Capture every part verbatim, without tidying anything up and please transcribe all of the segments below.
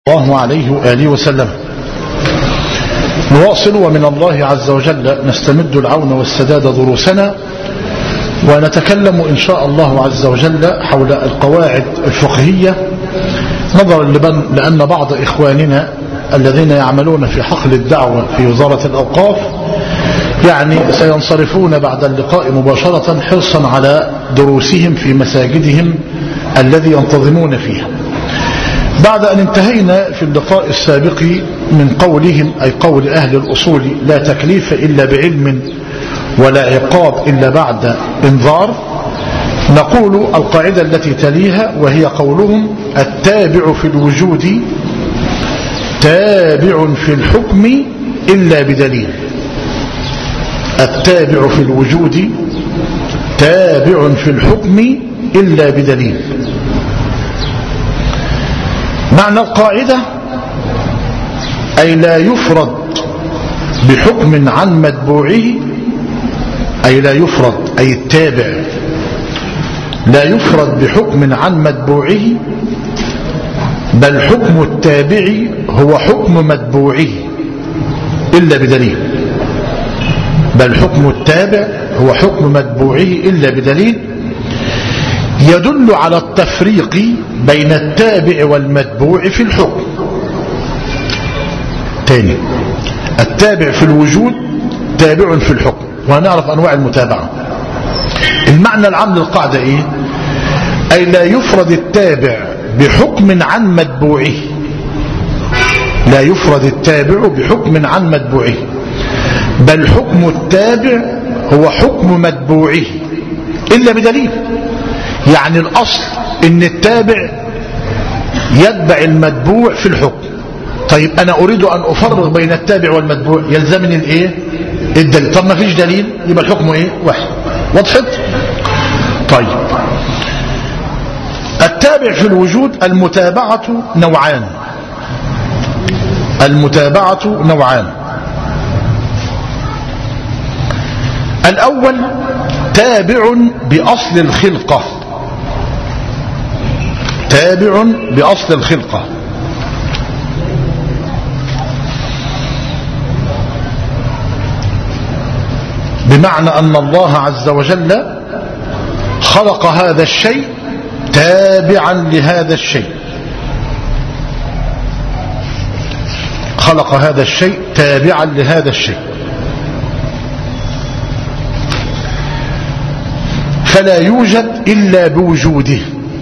الله عليه وآله وسلم. نواصل ومن الله عز وجل نستمد العون والسداد دروسنا، ونتكلم إن شاء الله عز وجل حول القواعد الفقهية، نظرا لأن بعض إخواننا الذين يعملون في حقل الدعوة في وزارة الأوقاف يعني سينصرفون بعد اللقاء مباشرة حرصا على دروسهم في مساجدهم الذي ينتظمون فيها، بعد أن انتهينا في اللقاء السابق من قولهم أي قول أهل الأصول: لا تكليف إلا بعلم ولا عقاب إلا بعد إنذار. نقول القاعدة التي تليها وهي قولهم: التابع في الوجود تابع في الحكم إلا بدليل. التابع في الوجود تابع في الحكم إلا بدليل. معنى القاعدة أي لا يفرض بحكم عن متبوعه، أي لا يفرض أي التابع لا يفرض بحكم عن متبوعه، بل حكم التابع هو حكم متبوعه إلا بدليل. بل حكم التابع هو حكم متبوعه إلا بدليل يدل على التفريق بين التابع والمتبوع في الحكم. تاني، التابع في الوجود تابع في الحكم، وهنعرف أنواع المتابعة. المعنى العام للقاعدة إيه؟ أي لا يفرض التابع بحكم عن متبوعه، لا يفرض التابع بحكم عن متبوعه، بل حكم التابع هو حكم متبوعه إلا بدليل. يعني الأصل إن التابع يتبع المتبوع في الحكم. طيب أنا أريد أن أفرق بين التابع والمتبوع، يلزمني الإيه؟ الدليل. طب ما فيش دليل يبقى الحكم إيه؟ واحد. وضحت؟ طيب، التابع في الوجود المتابعة نوعان. المتابعة نوعان. الأول تابع بأصل الخلقة، تابع بأصل الخلقة. بمعنى أن الله عز وجل خلق هذا الشيء تابعا لهذا الشيء، خلق هذا الشيء تابعا لهذا الشيء، فلا يوجد إلا بوجوده،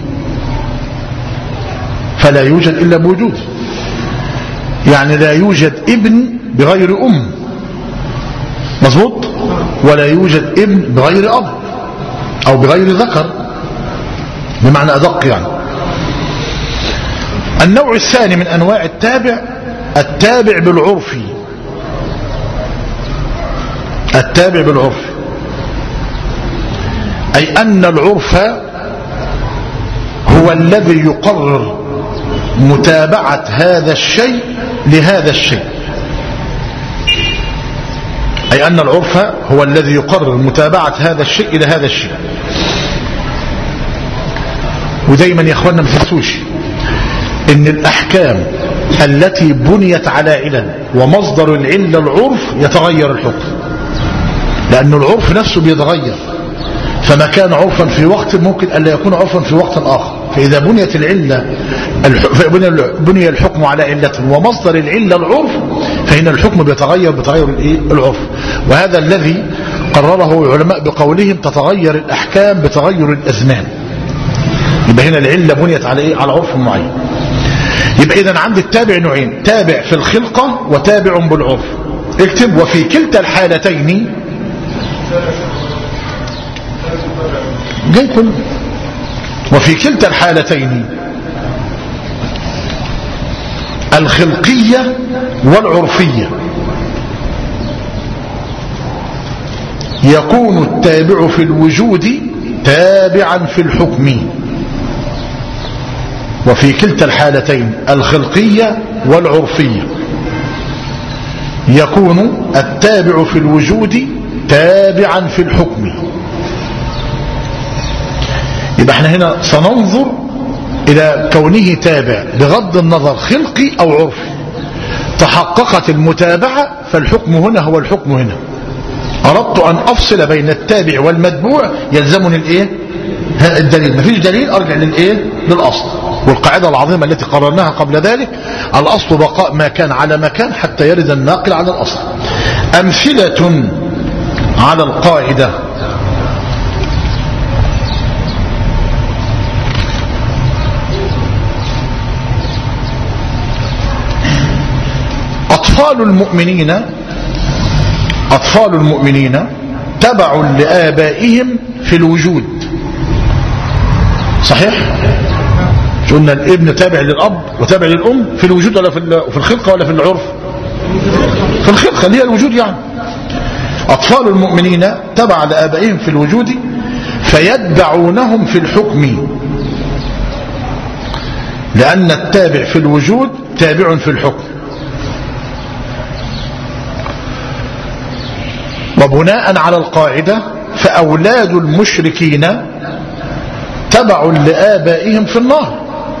فلا يوجد إلا بوجوده. يعني لا يوجد ابن بغير أم، مظبوط، ولا يوجد ابن بغير أب أو بغير ذكر، بمعنى أدق. يعني النوع الثاني من أنواع التابع التابع بالعرف، التابع بالعرف أي أن العرف هو الذي يقرر متابعة هذا الشيء لهذا الشيء، أي أن العرف هو الذي يقرر متابعة هذا الشيء إلى هذا الشيء. ودايما يا أخوانا ما تنسوش إن الأحكام التي بنيت على علل ومصدر العلة العرف يتغير الحكم، لأن العرف نفسه بيتغير، فما كان عرفا في وقت ممكن ألا يكون عرفا في وقت آخر. فإذا بنيت العلة بني الحكم على علة ومصدر العلة العرف، فإن الحكم بيتغير بتغير العرف. وهذا الذي قرره العلماء بقولهم: تتغير الأحكام بتغير الأزمان. يبقى هنا العلة بنيت على إيه؟ على عرف معين. يبقى إذن عند التابع نوعين: تابع في الخلقة وتابع بالعرف. اكتب: وفي كلتا الحالتين جاي كل وفي كلتا الحالتين الخلقية والعرفية يكون التابع في الوجود تابعا في الحكم. وفي كلتا الحالتين الخلقية والعرفية يكون التابع في الوجود تابعا في الحكم. يبقى احنا هنا سننظر إلى كونه تابع بغض النظر خلقي أو عرفي، تحققت المتابعة فالحكم هنا هو الحكم هنا. أردت أن أفصل بين التابع والمتبوع يلزمني الإيه؟ الدليل. مفيش دليل أرجع للإيه؟ للأصل. والقاعدة العظيمة التي قررناها قبل ذلك: الأصل بقاء ما كان على مكان حتى يرد الناقل على الأصل. أمثلة على القاعدة: أطفال المؤمنين أطفال المؤمنين تبع لآبائهم في الوجود. صحيح؟ قلنا الابن تابع للأب وتابع للأم في الوجود ولا في الخلقة ولا في العرف؟ في الخلقة اللي هي الوجود. يعني أطفال المؤمنين تبع لآبائهم في الوجود فيتبعونهم في الحكم، لأن التابع في الوجود تابع في الحكم. وبناء على القاعدة فأولاد المشركين تبع لآبائهم في النار،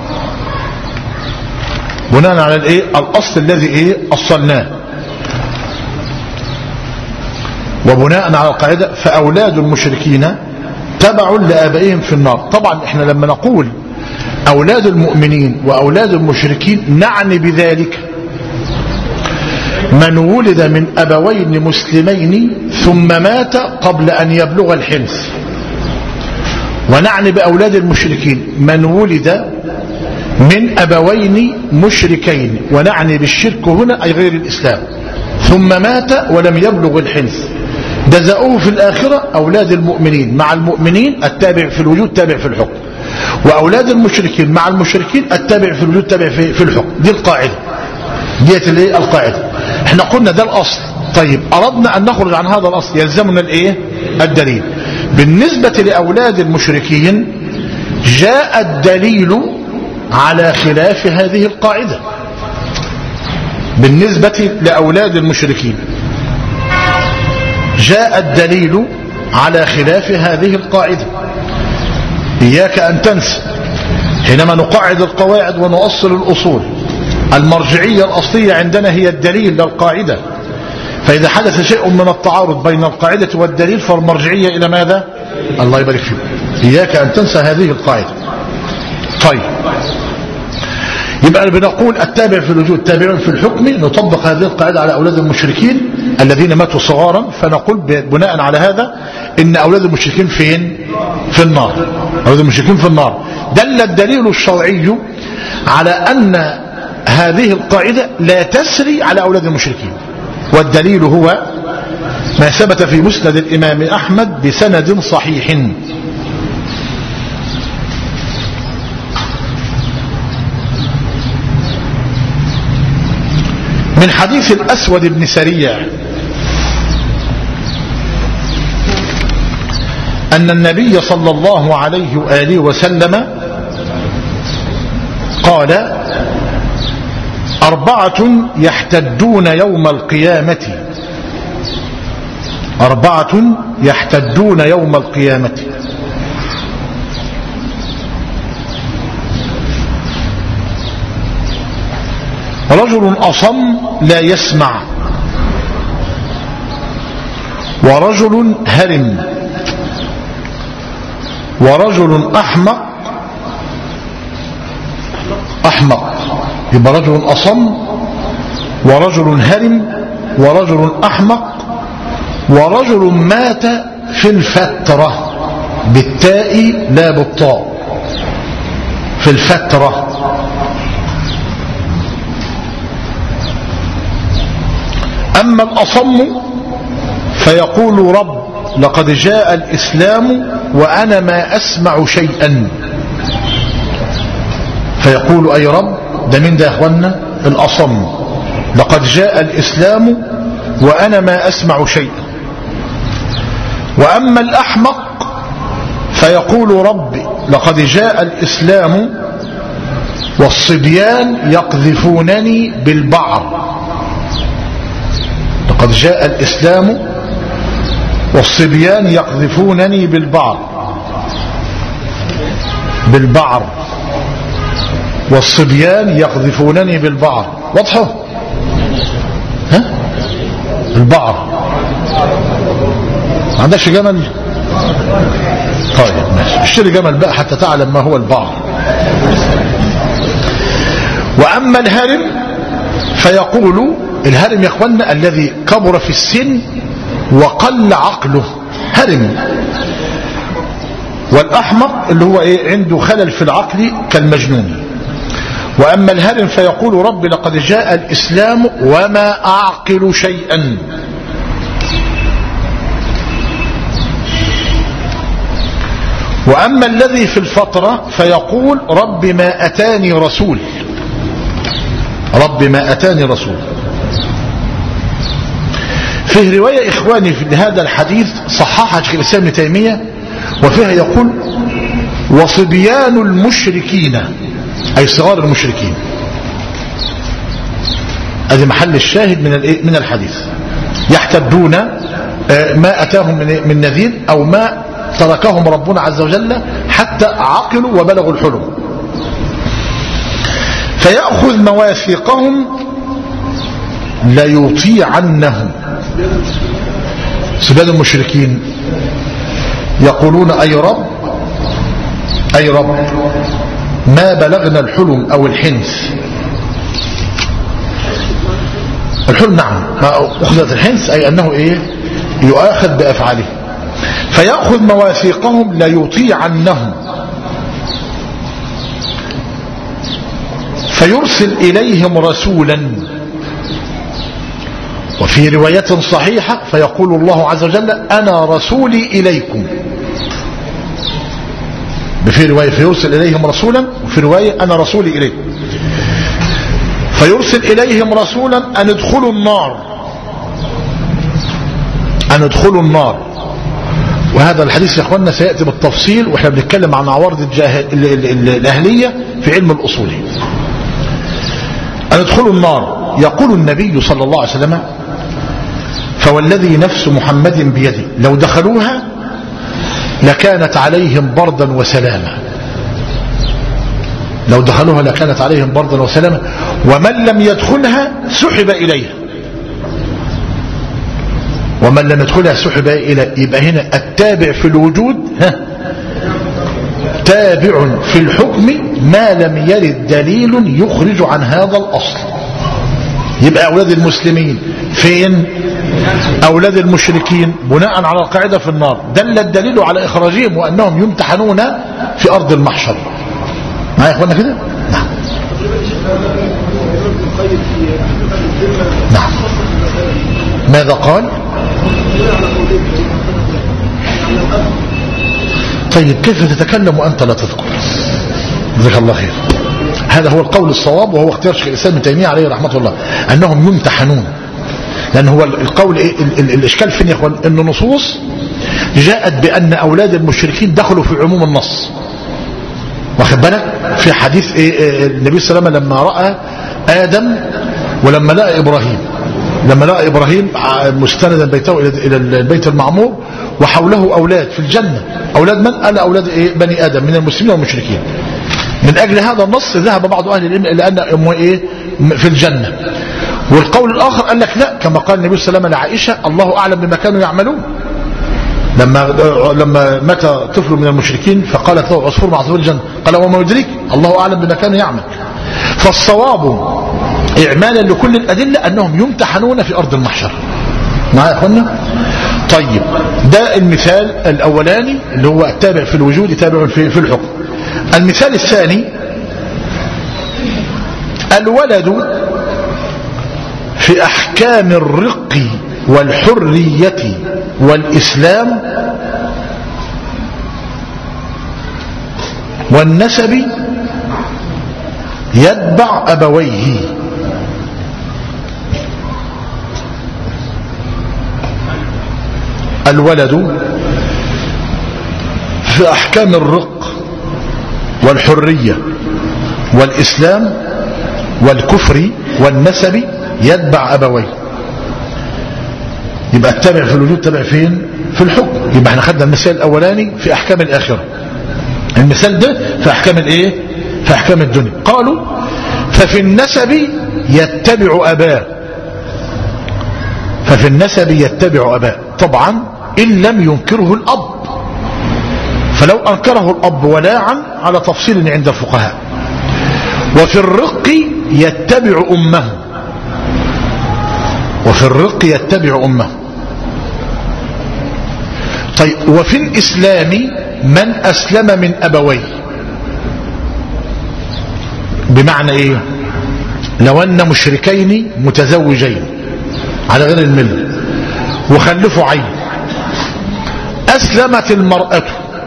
بناء على الايه؟ الأصل الذي ايه؟ أصلناه. وبناء على القاعدة فأولاد المشركين تبع لآبائهم في النار. طبعا احنا لما نقول أولاد المؤمنين وأولاد المشركين نعني بذلك من ولد من أبوين مسلمين ثم مات قبل أن يبلغ الحنث. ونعني بأولاد المشركين من ولد من أبوين مشركين، ونعني بالشرك هنا أي غير الإسلام، ثم مات ولم يبلغ الحنث. جزاؤه في الآخرة أولاد المؤمنين مع المؤمنين التابع في الوجود تابع في الحكم، وأولاد المشركين مع المشركين التابع في الوجود تابع في الحكم. دي القاعدة، ديت الايه؟ القاعدة. احنا قلنا ده الأصل. طيب أردنا أن نخرج عن هذا الأصل يلزمنا الايه؟ الدليل. بالنسبة لأولاد المشركين جاء الدليل على خلاف هذه القاعدة. بالنسبة لأولاد المشركين جاء الدليل على خلاف هذه القاعدة. إياك أن تنسى حينما نقعد القواعد ونؤصل الأصول، المرجعية الأصلية عندنا هي الدليل للقاعدة. فإذا حدث شيء من التعارض بين القاعدة والدليل فالمرجعية إلى ماذا؟ الله يبارك فيك. إياك أن تنسى هذه القاعدة. طيب، يبقى بنقول التابع في الوجود تابع في الحكم. نطبق هذه القاعدة على أولاد المشركين الذين ماتوا صغارا، فنقول بناء على هذا إن أولاد المشركين فين؟ في النار. أولاد المشركين في النار. دل الدليل الشرعي على أن هذه القاعدة لا تسري على أولاد المشركين، والدليل هو ما ثبت في مسند الإمام أحمد بسند صحيح من حديث الأسود بن سريع أن النبي صلى الله عليه وآله وسلم قال: أربعة يحتدون يوم القيامة أربعة يحتدون يوم القيامة رجل أصم لا يسمع، ورجل هرم، ورجل أحمق أحمق يبقى رجل أصم ورجل هرم ورجل أحمق ورجل مات في الفترة، بالتاء لا بالطاء، في الفترة. أما الأصم فيقول: رب لقد جاء الإسلام وأنا ما أسمع شيئا. فيقول: أي رب، ده من ده يا أخوانا؟ الأصم. لقد جاء الإسلام وأنا ما أسمع شيئا. وأما الأحمق فيقول: رب لقد جاء الإسلام والصبيان يقذفونني بالبعر. لقد جاء الإسلام والصبيان يقذفونني بالبعر بالبعر والصبيان يقذفونني بالبعر. واضحه؟ ها البعر ما عندكش جمل؟ طيب ماشي، اشتري جمل بقى حتى تعلم ما هو البعر. واما الهرم فيقول، الهرم يا اخوانا الذي كبر في السن وقل عقله، هرم. والاحمق اللي هو ايه عنده خلل في العقل كالمجنون. واما الهرم فيقول رب لقد جاء الاسلام وما اعقل شيئا. واما الذي في الفترة فيقول رب ما اتاني رسول، رب ما اتاني رسول. فيه رواية إخواني في هذا الحديث صححها شيخ الإسلام ابن تيمية، وفيها يقول وصبيان المشركين، أي صغار المشركين. هذا محل الشاهد من من الحديث، يحتدون ما أتاهم من نذير أو ما تركهم ربنا عز وجل حتى عقلوا وبلغوا الحلم. فيأخذ مواثيقهم ليطيعنهم. صبيان المشركين يقولون أي رب أي رب ما بلغنا الحلم أو الحنث. الحلم نعم ما أخذت الحنث أي أنه إيه يؤاخذ بأفعاله. فيأخذ مواثيقهم ليطيعنهم فيرسل إليهم رسولا. وفي رواية صحيحة فيقول الله عز وجل أنا رسولي إليكم. بفي رواية فيرسل إليهم رسولا، وفي رواية أنا رسولي إليكم. فيرسل إليهم رسولا أن ادخلوا النار، أن ادخلوا النار. وهذا الحديث يا أخواننا سيأتي بالتفصيل وإحنا بنتكلم عن عوارض الأهلية في علم الأصول. أن ادخلوا النار. يقول النبي صلى الله عليه وسلم فوالذي نفس محمد بيده لو دخلوها لكانت عليهم بردا وسلاما. لو دخلوها لكانت عليهم بردا وسلاما، ومن لم يدخلها سحب إليها، ومن لم يدخلها سحب إليها. يبقى هنا التابع في الوجود ها تابع في الحكم ما لم يرد دليل يخرج عن هذا الأصل. يبقى أولاد المسلمين فين؟ أولاد المشركين بناء على القاعدة في النار. دل الدليل على إخراجهم وأنهم يمتحنون في أرض المحشر. معايا يا إخوانا كده؟ نعم نعم. ماذا قال؟ طيب كيف تتكلم وأنت لا تذكر؟ جزاك الله خير. هذا هو القول الصواب، وهو اختيار شيخ الإسلام ابن تيمية عليه رحمة الله، أنهم يمتحنون. لأن هو القول إيه الإشكال فين يا إخوان؟ إن نصوص جاءت بأن أولاد المشركين دخلوا في عموم النص. واخد بالك؟ في حديث إيه النبي صلى الله عليه وسلم لما رأى آدم ولما لقى إبراهيم، لما لقى إبراهيم مستندا بيته إلى البيت المعمور وحوله أولاد في الجنة. أولاد من؟ قال أولاد إيه؟ بني آدم من المسلمين والمشركين. من أجل هذا النص ذهب بعض أهل العلم إلى أن أمه إيه؟ في الجنة. والقول الآخر قال لك لا، كما قال النبي صلى الله عليه وسلم لعائشة الله أعلم بما كانوا يعملون. لما لما مات طفل من المشركين فقالت له عصفور مع عصفور الجنة، قال وما يدريك الله أعلم بما كانوا يعمل. فالصواب إعمالا لكل الأدلة أنهم يمتحنون في أرض المحشر. معايا يا أخوانا؟ طيب ده المثال الأولاني اللي هو التابع في الوجود تابع في, في الحكم. المثال الثاني الولد في أحكام الرق والحرية والإسلام والنسب يتبع أبويه. الولد في أحكام الرق والحرية والإسلام والكفر والنسب يتبع أبويه. يبقى التابع في الوجود تابع فين؟ في الحكم. يبقى احنا خدنا المثال الأولاني في أحكام الآخرة، المثال ده في أحكام الايه؟ في احكام الدنيا. قالوا ففي النسب يتبع اباه، ففي النسب يتبع اباه طبعا ان لم ينكره الاب، فلو انكره الاب ولاعا على تفصيل عند الفقهاء. وفي الرق يتبع امه، وفي الرق يتبع امه. طيب وفي الاسلام من اسلم من ابويه، بمعنى ايه؟ لو ان مشركين متزوجين على غير المله وخلفوا عين، اسلمت المرأة،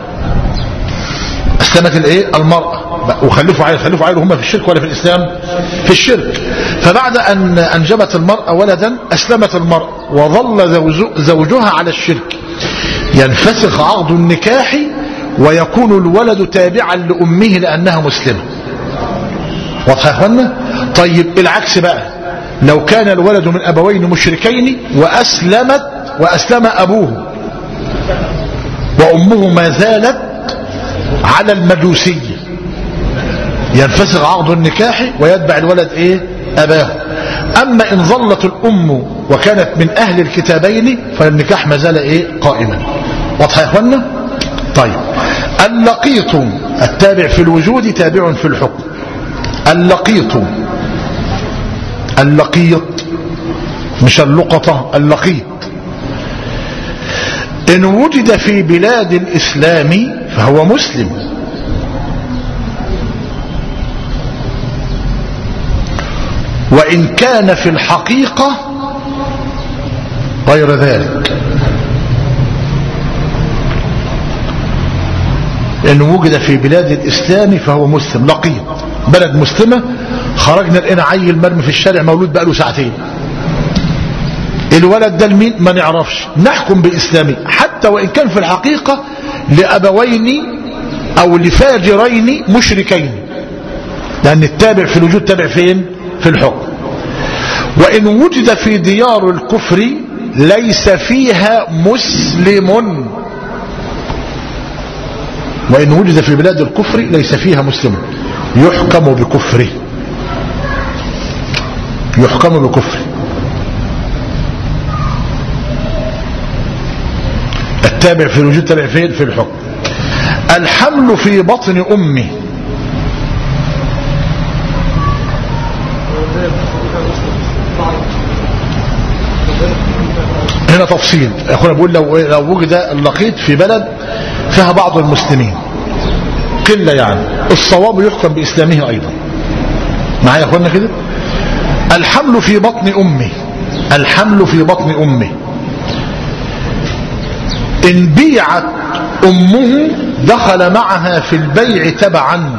اسلمت الايه؟ المرأة، وخلفوا عين، خلفوا عين هم في الشرك ولا في الاسلام؟ في الشرك. فبعد ان انجبت المرأة ولدا اسلمت المرأة وظل زوجها على الشرك، ينفسخ عقد النكاح ويكون الولد تابعا لأمه لأنها مسلمة. واضح يا اخوانا؟ طيب العكس بقى، لو كان الولد من أبوين مشركين وأسلمت وأسلم أبوه وأمه ما زالت على المجوسية، ينفسخ عقد النكاح ويتبع الولد إيه؟ أباه. أما إن ظلت الأم وكانت من أهل الكتابين فالنكاح ما زال إيه؟ قائما. واضح يا اخوانا؟ طيب اللقيط التابع في الوجود تابع في الحكم. اللقيط، اللقيط مش اللقطة، اللقيط إن وجد في بلاد الإسلام فهو مسلم، وإن كان في الحقيقة غير ذلك. إن وجد في بلاد الإسلام فهو مسلم، لقيط بلد مسلمة، خرجنا لقينا عيل مرمي في الشارع مولود بقاله ساعتين، الولد ده لمين؟ ما نعرفش، نحكم بإسلامي حتى وإن كان في الحقيقة لأبوين أو لفاجرين مشركين، لأن التابع في الوجود تابع فين؟ في الحكم. وإن وجد في ديار الكفر ليس فيها مسلم، وإن وجد في بلاد الكفر ليس فيها مسلم يحكم بكفره، يحكم بكفره. التابع في الوجود تابع فين؟ في الحكم. الحمل في بطن أمه، هنا تفصيل اخونا بيقول لو لو وجد اللقيط في بلد فيها بعض المسلمين قله يعني، الصواب يحكم باسلامه ايضا. معايا يا اخوانا كده؟ الحمل في بطن امه، الحمل في بطن امه ان بيعت امه دخل معها في البيع تبعا،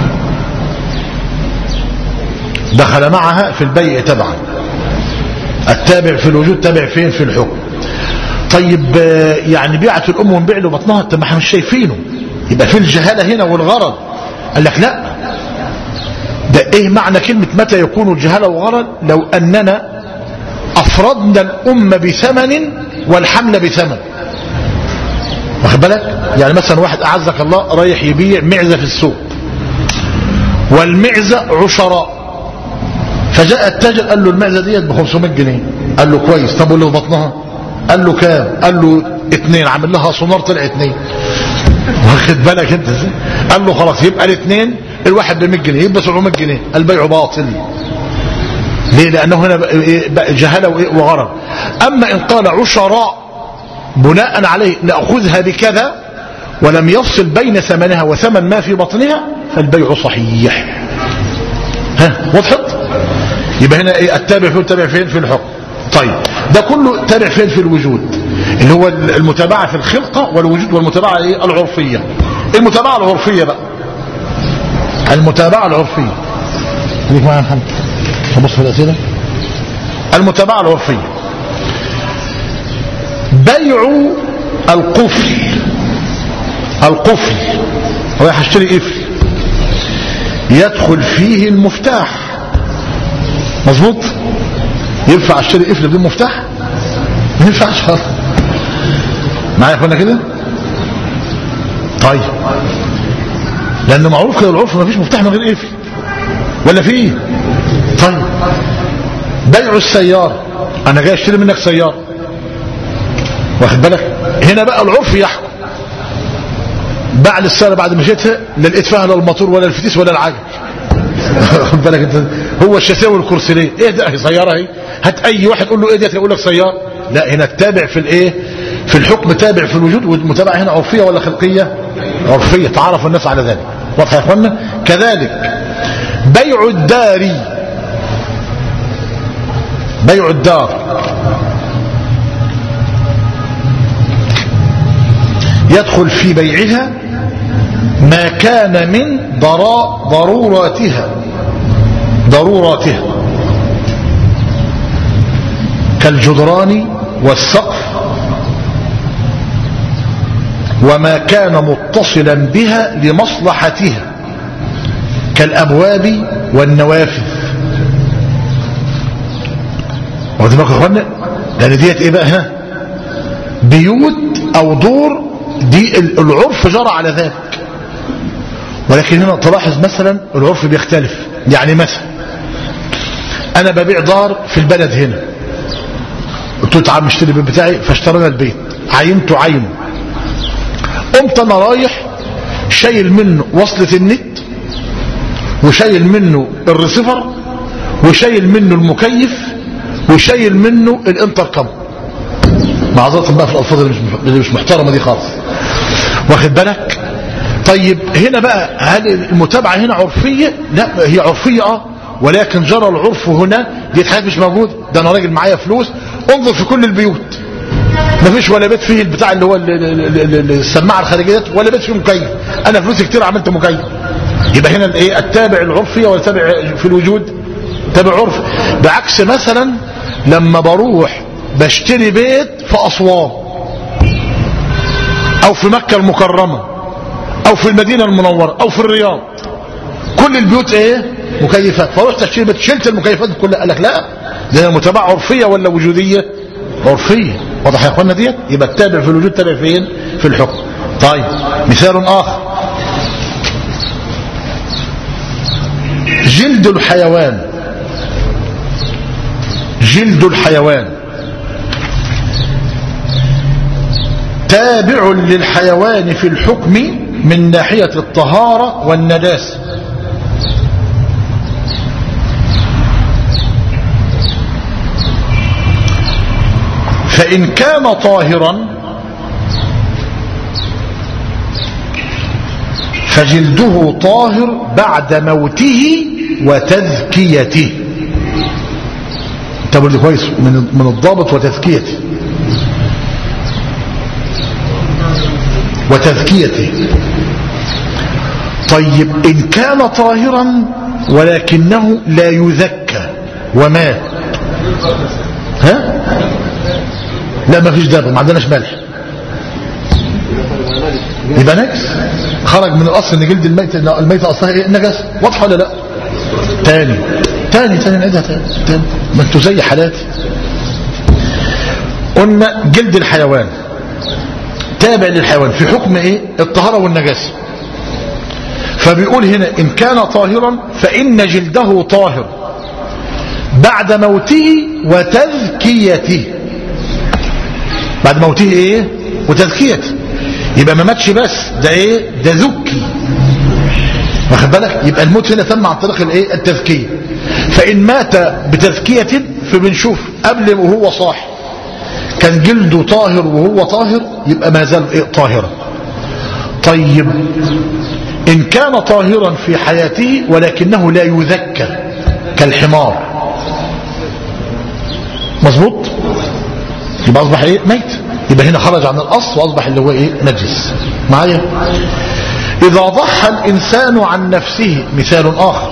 دخل معها في البيع تبعا. التابع في الوجود تابع فين؟ في الحكم. طيب يعني بيعت الام ونبيع له بطنها، طب ما احنا مش شايفينه، يبقى في الجهاله هنا والغرض. قال لك لا، ده ايه معنى كلمه متى يكون الجهاله والغرض؟ لو اننا افردنا الام بثمن والحمل بثمن، واخد بالك؟ يعني مثلا واحد اعزك الله رايح يبيع معزه في السوق والمعزه عشراء، فجاء التاجر قال له المعزه ديت ب خمسمائة جنيه، قال له كويس، طب واللي بطنها؟ قال له كام؟ قال له اتنين، عامل لها سونار طلع اتنين، واخد بالك انت ازاي؟ قال له خلاص يبقى الاثنين الواحد ب مائة جنيه يبقى سبعمائة جنيه، البيع باطل. ليه؟ لانه هنا بقى جهاله وغرض. اما ان قال عشراء بناء عليه ناخذها بكذا ولم يفصل بين ثمنها وثمن ما في بطنها فالبيع صحيح. ها وضحت؟ يبقى هنا ايه؟ التابع فين؟ التابع فين؟ في الحكم. طيب ده كله تابع فين؟ في الوجود، اللي هو المتابعه في الخلقه والوجود، والمتابعه ايه؟ العرفيه. المتابعه العرفيه بقى، المتابعه العرفيه خليك معايا يا محمد هبص في الاسئله. المتابعه العرفيه بيع القفل، القفل رايح اشتري قفل يدخل فيه المفتاح، مظبوط؟ ينفع اشتري قفل بدون مفتاح؟ ما ينفعش. معايا يا اخوانا كده؟ طيب لأن معروف كده العرف ما فيش مفتاح من غير قفل ولا فيه. طيب بيع السيارة، أنا جاي أشتري منك سيارة، واخد بالك؟ هنا بقى العرف يحكم. بعد السيارة بعد ما جيتها لا لقيت فيها لا الموتور ولا الفتيس ولا العجل، واخد بالك انت؟ هو الشاسيه والكرسي ليه؟ ايه ده؟ هي سيارة اهي. هات أي واحد قول له ايه دي يقول لك سيارة. لا، هنا التابع في الايه؟ في الحكم تابع في الوجود، والمتابعة هنا عرفية ولا خلقية؟ عرفية، تعرف الناس على ذلك. واضح يا اخوانا؟ كذلك بيع الدار، بيع الدار يدخل في بيعها ما كان من ضراء ضروراتها ضروراتها كالجدران والسقف وما كان متصلا بها لمصلحتها كالأبواب والنوافذ. واخدين بالكم يا اخوانا؟ لأن ديت ايه بقى؟ ها، بيوت أو دور، دي العرف جرى على ذلك. ولكن هنا تلاحظ مثلا العرف بيختلف. يعني مثلا أنا ببيع دار في البلد هنا، قلت له تعال اشتري البيت بتاعي، فاشترينا البيت، عينته عينه، قمت انا رايح شايل منه وصلة النت، وشايل منه الريسيفر، وشايل منه المكيف، وشايل منه الانتركم. معذرة بقى في الالفاظ اللي مش محترمة دي خالص، واخد بالك؟ طيب هنا بقى هل المتابعة هنا عرفية؟ لا، هي عرفية اه، ولكن جرى العرف هنا. دي حاجات مش موجودة. ده انا راجل معايا فلوس، انظر في كل البيوت ما فيش ولا بيت فيه البتاع اللي هو السماعه الخارجيه، ولا بيت فيه مكيف. انا فلوسي كتير عملت مكيف. يبقى هنا الايه؟ التابع العرفي ولا تابع في الوجود؟ تابع عرفي. بعكس مثلا لما بروح بشتري بيت في اسوان او في مكه المكرمه او في المدينه المنوره او في الرياض، كل البيوت ايه؟ مكيفات. فرحت اشتري بيت، شلت المكيفات كلها، قال لك لا، ده متابعه عرفيه ولا وجوديه؟ عرفيه. واضح يا اخوانا ديت؟ يبقى التابع في الوجود تابع فين؟ في الحكم. طيب مثال اخر، جلد الحيوان. جلد الحيوان تابع للحيوان في الحكم من ناحية الطهارة والنجاسة. فإن كان طاهرا فجلده طاهر بعد موته وتذكيته. انتبهوا لي كويس من من الضابط وتذكيته. وتذكيته. طيب إن كان طاهرا ولكنه لا يذكى ومات، ها؟ لا ما فيش دابة، ما عندناش ملح، يبقى نجس. خرج من الاصل ان جلد الميت، الميت اصلها ايه؟ نجس. واضحه ولا لا؟ تاني تاني تاني نعيدها تاني تاني، ما انتوا زي حالاتي. قلنا جلد الحيوان تابع للحيوان في حكم ايه؟ الطهارة والنجاسة. فبيقول هنا ان كان طاهرا فان جلده طاهر بعد موته وتذكيته. بعد موته ايه؟ وتذكيته. يبقى ما ماتش بس، ده ايه؟ ده ذكي، واخد بالك؟ يبقى الموت هنا تم عن طريق الايه؟ التذكيه. فان مات بتذكيه فبنشوف قبل وهو صاحي كان جلده طاهر وهو طاهر، يبقى ما زال ايه؟ طاهرا. طيب ان كان طاهرا في حياته ولكنه لا يذكى كالحمار، مظبوط؟ يبقى اصبح ايه؟ ميت. يبقى هنا خرج عن الاصل واصبح اللي هو ايه؟ نجس. معايا؟ اذا ضحى الانسان عن نفسه، مثال اخر،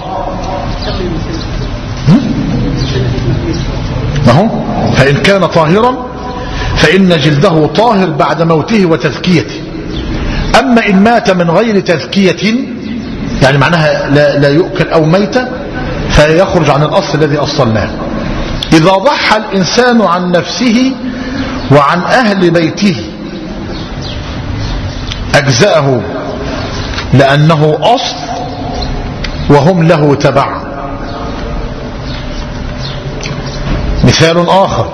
ما هو فان كان طاهرا فان جلده طاهر بعد موته وتذكيته. اما ان مات من غير تذكية، يعني معناها لا, لا يؤكل او ميتة، فيخرج عن الاصل الذي اصلناه. اذا ضحى الانسان عن نفسه وعن أهل بيته أجزأه لأنه أصل وهم له تبع. مثال آخر: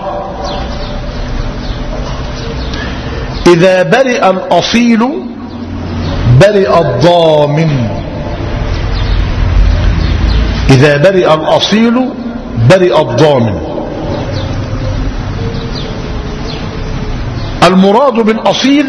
إذا برئ الأصيل برئ الضامن. إذا برئ الأصيل برئ الضامن. المراد بالأصيل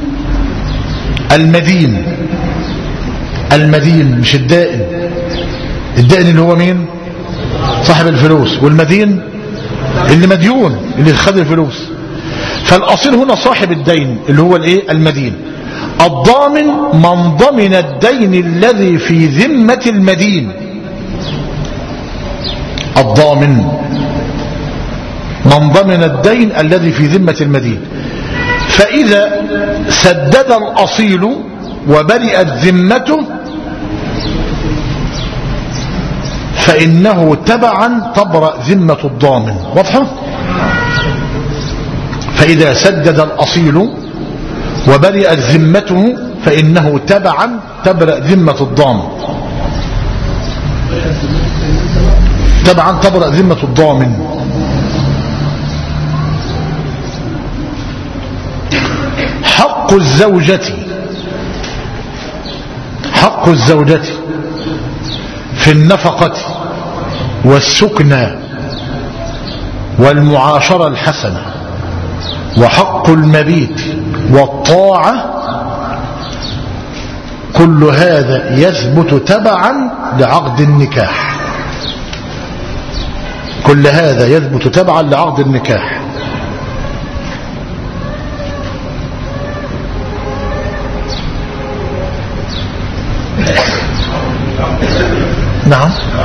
المدين. المدين مش الدائن. الدائن اللي هو مين؟ صاحب الفلوس. والمدين اللي مديون، اللي خد الفلوس. فالأصيل هنا صاحب الدين اللي هو الايه؟ المدين. الضامن من ضمن الدين الذي في ذمة المدين. الضامن من ضمن الدين الذي في ذمة المدين. فإذا سدد الأصيل وبرئت ذمته فإنه تبعا تبرأ ذمة الضامن. واضحة؟ فإذا سدد الأصيل وبرئت ذمته فإنه تبعا تبرأ ذمة الضامن. تبعا تبرأ ذمة الضامن. حق الزوجة حق الزوجة في النفقة والسكنى والمعاشرة الحسنة وحق المبيت والطاعة، كل هذا يثبت تبعا لعقد النكاح. كل هذا يثبت تبعا لعقد النكاح. نعم.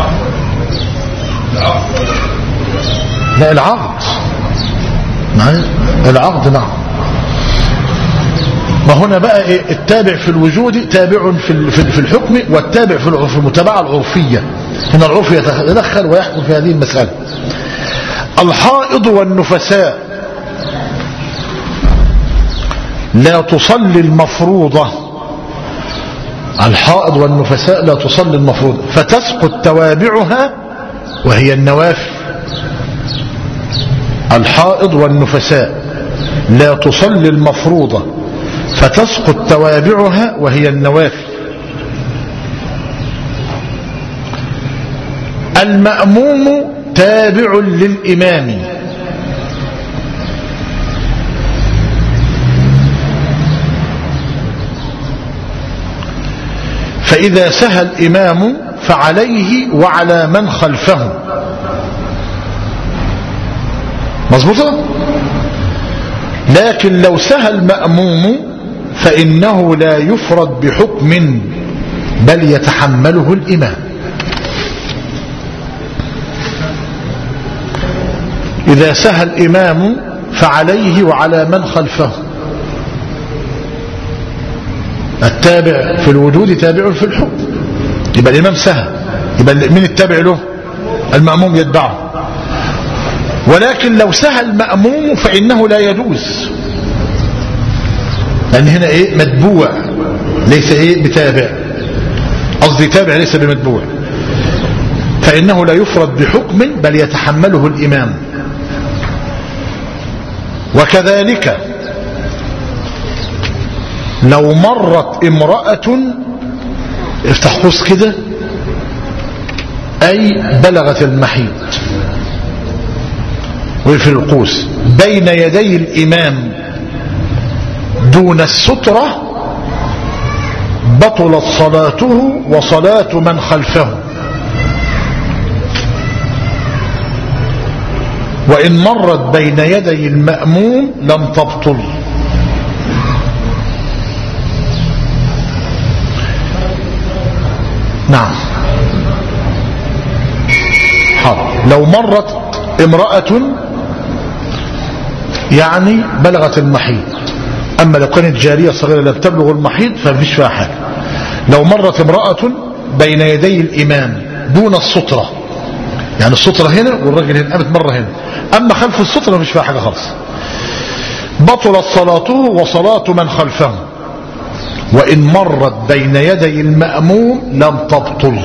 لا العقد. نعم العقد. نعم. ما هنا بقى إيه؟ التابع في الوجود تابع في في الحكم، والتابع في المتابعة العرفية. هنا العرف يتدخل ويحكم في هذه المسألة. الحائض والنفساء لا تصلي المفروضة. الحائض والنفساء لا تصلي المفروضة فتسقط توابعها وهي النوافل. الحائض والنفساء لا تصلي المفروضة فتسقط توابعها وهي النوافل. المأموم تابع للإمام. فإذا سهى الإمام فعليه وعلى من خلفه. مظبوطة؟ لكن لو سهى المأموم فإنه لا يفرد بحكم بل يتحمله الإمام. إذا سهى الإمام فعليه وعلى من خلفه. التابع في الوجود تابع في الحكم، يبقى الإمام سهى، يبقى من التابع له؟ المأموم يتبعه. ولكن لو سهى المأموم فإنه لا يجوز، لأن هنا إيه؟ متبوع ليس إيه؟ بتابع. قصدي تابع ليس بمتبوع، فإنه لا يفرد بحكم بل يتحمله الإمام. وكذلك لو مرت امرأة، افتح قوس كده، أي بلغت المحيض، وفي القوس بين يدي الإمام دون السترة بطلت صلاته وصلاة من خلفه. وإن مرت بين يدي المأموم لم تبطل. نعم. حاضر. لو مرت امرأة يعني بلغت المحيض، أما لو كانت جارية صغيرة لا تبلغ المحيض فمفيش فيها حاجة. لو مرت امرأة بين يدي الإمام دون السترة، يعني السترة هنا والراجل هنا، قامت مرة هنا، أما خلف السترة مفيش فيها حاجة خالص، بطلت صلاته وصلاة من خلفه. وإن مرت بين يدي المأموم لم تبطل.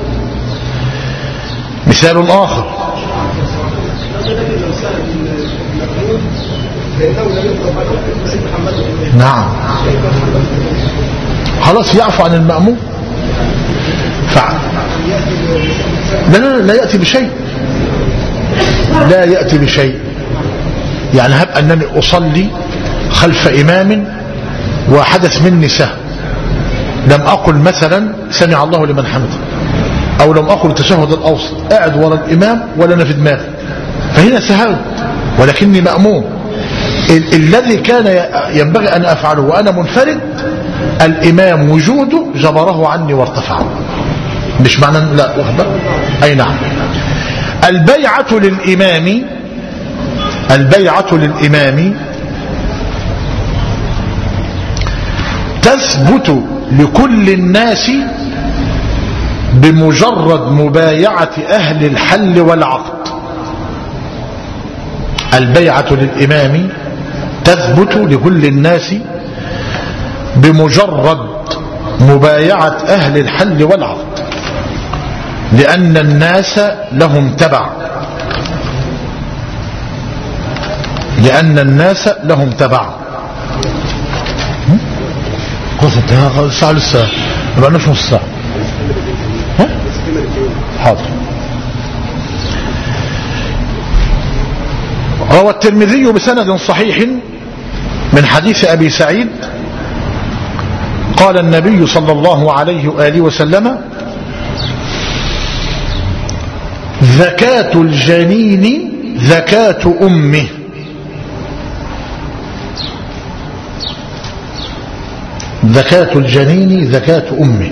مثال آخر: نعم خلاص يعفو عن المأموم. فعل لا لا لا يأتي بشيء، لا يأتي بشيء. يعني هب أنني أصلي خلف إمام وحدث مني سهو، لم أقل مثلا سمع الله لمن حمده، أو لم أقل التشهد الأوسط، قاعد وراء الإمام ولا أنا في دماغي، فهنا سهوت ولكني مأموم. ال الذي كان ينبغي أن أفعله وأنا منفرد، الإمام وجوده جبره عني وارتفعه. مش معنى لا أخبر. أي نعم. البيعة للإمام، البيعة للإمام تثبت لكل الناس بمجرد مبايعة أهل الحل والعقد. البيعة للإمام تثبت لكل الناس بمجرد مبايعة أهل الحل والعقد، لأن الناس لهم تبع، لأن الناس لهم تبع. قصة الساعة لسه ما بقناش نص ساعة. ها؟ حاضر. روى الترمذي بسند صحيح من حديث أبي سعيد قال النبي صلى الله عليه وآله وسلم: زكاة الجنين زكاة أمه. زكاة الجنين زكاة أمه،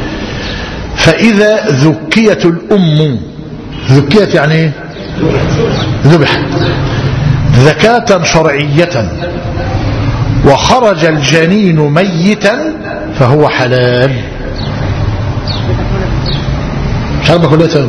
فإذا ذكيت الأم، ذكيت يعني ايه؟ ذبحت زكاة شرعية، وخرج الجنين ميتا فهو حلال. مش عارف بقول ايه؟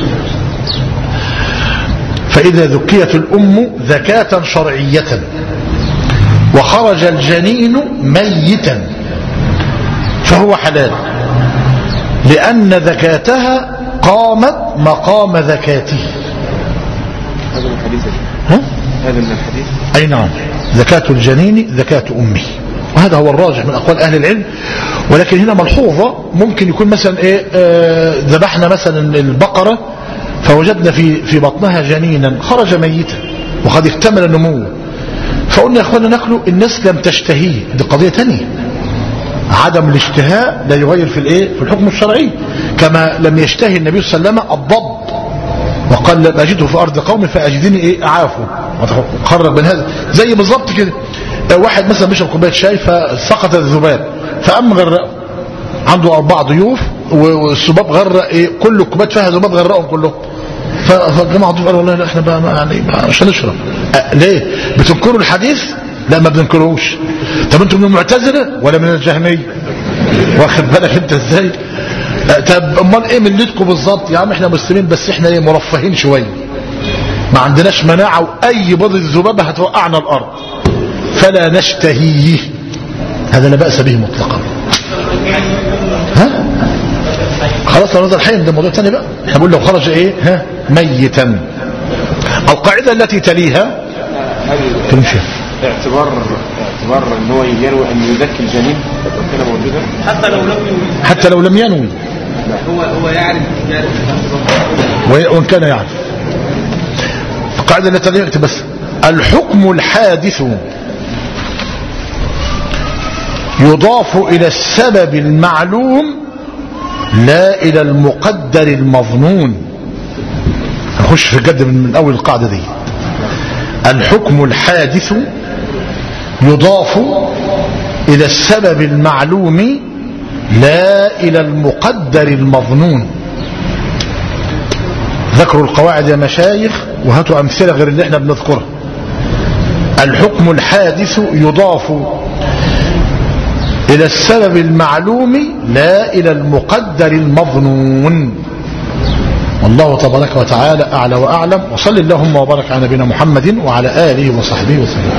فإذا ذكيت الأم زكاة شرعية وخرج الجنين ميتا فهو حلال، لأن زكاتها قامت مقام زكاته. هذا من الحديث. ها؟ هذا من الحديث. أي نعم. زكاة الجنين زكاة أمه، وهذا هو الراجح من أقوال أهل العلم. ولكن هنا ملحوظة، ممكن يكون مثلا إيه آه ذبحنا مثلا البقرة فوجدنا في في بطنها جنينا خرج ميتا وقد اكتمل نموه، فقلنا يا اخوانا ناكله، الناس لم تشتهيه، دي قضية تانية. عدم الاشتهاء لا يغير في الايه في الحكم الشرعي، كما لم يشتهي النبي صلى الله عليه وسلم الضب وقال لم اجده في ارض قوم فاجدني ايه اعافه، خرج من هذا. زي بالظبط كده واحد مثلا بيشرب كوبايه شاي فسقط الذباب فقام غرقه، عنده اربع ضيوف والذباب غرق ايه كل الكوبايات فيها ذباب غرقهم كلهم، فالجماعه قالوا والله لا احنا بقى يعني مش هنشرب. أه ليه بتنكروا الحديث؟ لا ما بننكروش. طب انتم من المعتزله ولا من الجهميه؟ واخد بالك انت ازاي؟ أه طب امال ايه ملتكم بالظبط؟ يا عم احنا مسلمين بس احنا ايه مرفهين شويه، ما عندناش مناعه، واي بيض الذبابه هتوقعنا الارض فلا نشتهيه، هذا لا باس به مطلقا. ها خلاص لو نزل حي ده موضوع ثاني بقى، احنا بنقول لو خرج ايه ها ميتا. القاعده التي تليها تمشي اعتبار اعتبار ان هو ينوي ان يذكي الجنين كان موجودا حتى لو لم ينوي، حتى لو لم ينوي هو هو يعرف وان كان يعرف. القاعده التي تليها بس: الحكم الحادث يضاف الى السبب المعلوم لا الى المقدر المظنون. نخش في الجد من اول القاعده دي. الحكم الحادث يضاف الى السبب المعلوم لا الى المقدر المظنون. ذكروا القواعد يا مشايخ وهاتوا امثله غير اللي احنا بنذكرها. الحكم الحادث يضاف الى السبب المعلوم لا الى المقدر المظنون. والله تبارك وتعالى اعلى واعلم، وصل اللهم وبارك على نبينا محمد وعلى اله وصحبه وسلم.